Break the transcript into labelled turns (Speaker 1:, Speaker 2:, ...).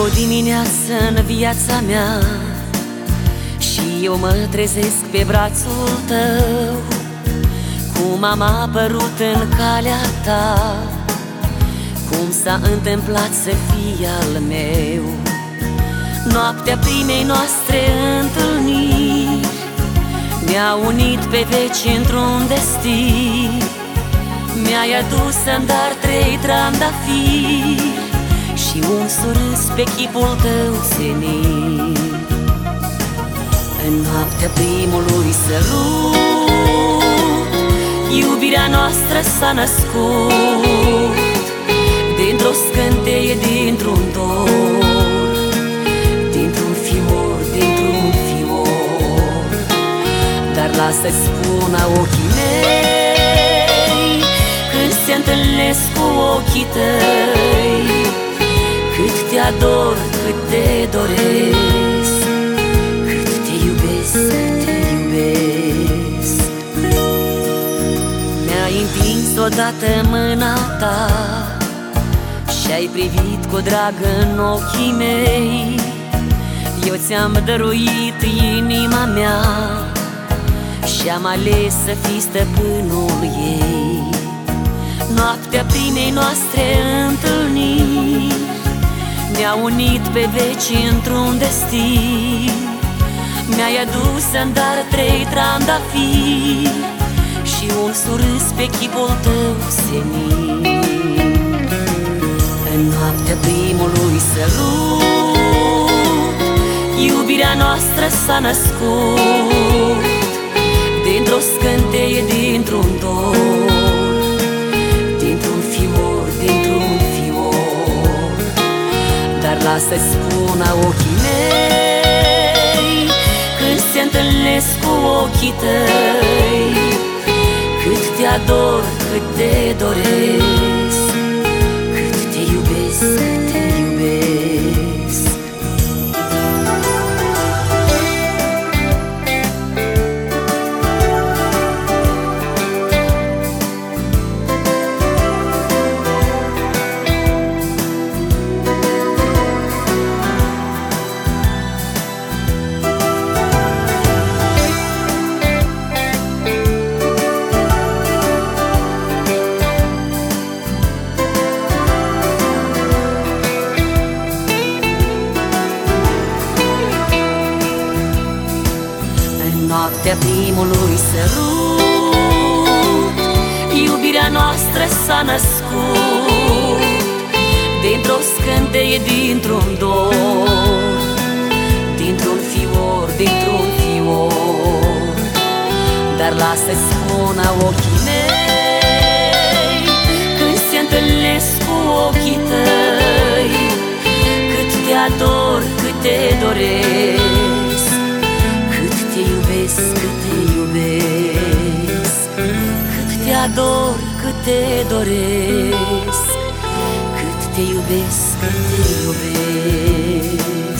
Speaker 1: o dimineață în viața mea și eu mă trezesc pe brațul tău. Cum am apărut în calea ta, cum s-a întâmplat să fii al meu. Noaptea primei noastre întâlniri mi-a unit pe veci într-un destin. Mi-ai adus în dar 3 trandafiri și un surâs pe chipul tău senin. În noaptea primului sărut, iubirea noastră s-a născut dintr-o scânteie, dintr-un dor, dintr-un fior, dintr-un fior. Dar lasă-ți spună ochii mei, când se întâlnesc cu ochii tăi, cât te ador, cât te doresc, cât te iubesc, cât te iubesc. Mi-ai întins odată mâna ta și-ai privit cu drag în ochii mei. Eu ți-am dăruit inima mea și-am ales să fii stăpânul ei. Noaptea primei noastre întâlniri ne-a unit pe veci într-un destin. Mi-ai adus în dar 3 trandafiri și un surâs pe chipul tău senin. În noaptea primului sărut, iubirea noastră s-a născut dintr-o scânteie, dintr-un dor, dintr-un fior, dintr-un fior. Dar lasă-ți spună ochii mei, când se întâlnesc cu ochii tăi, cât te ador, cât te doresc, cât te iubesc, cât te iubesc. Noaptea primului sărut, iubirea noastră s-a născut dintr-o scânteie, dintr-un dor, dintr-un fior, dintr-un fior. Dar lasă-ți spună ochii mei, când se întâlnesc cu ochii tăi, cât te ador, cât te doresc, cât te iubesc, cât te iubesc, cât te ador, cât te doresc, cât te iubesc, cât te iubesc.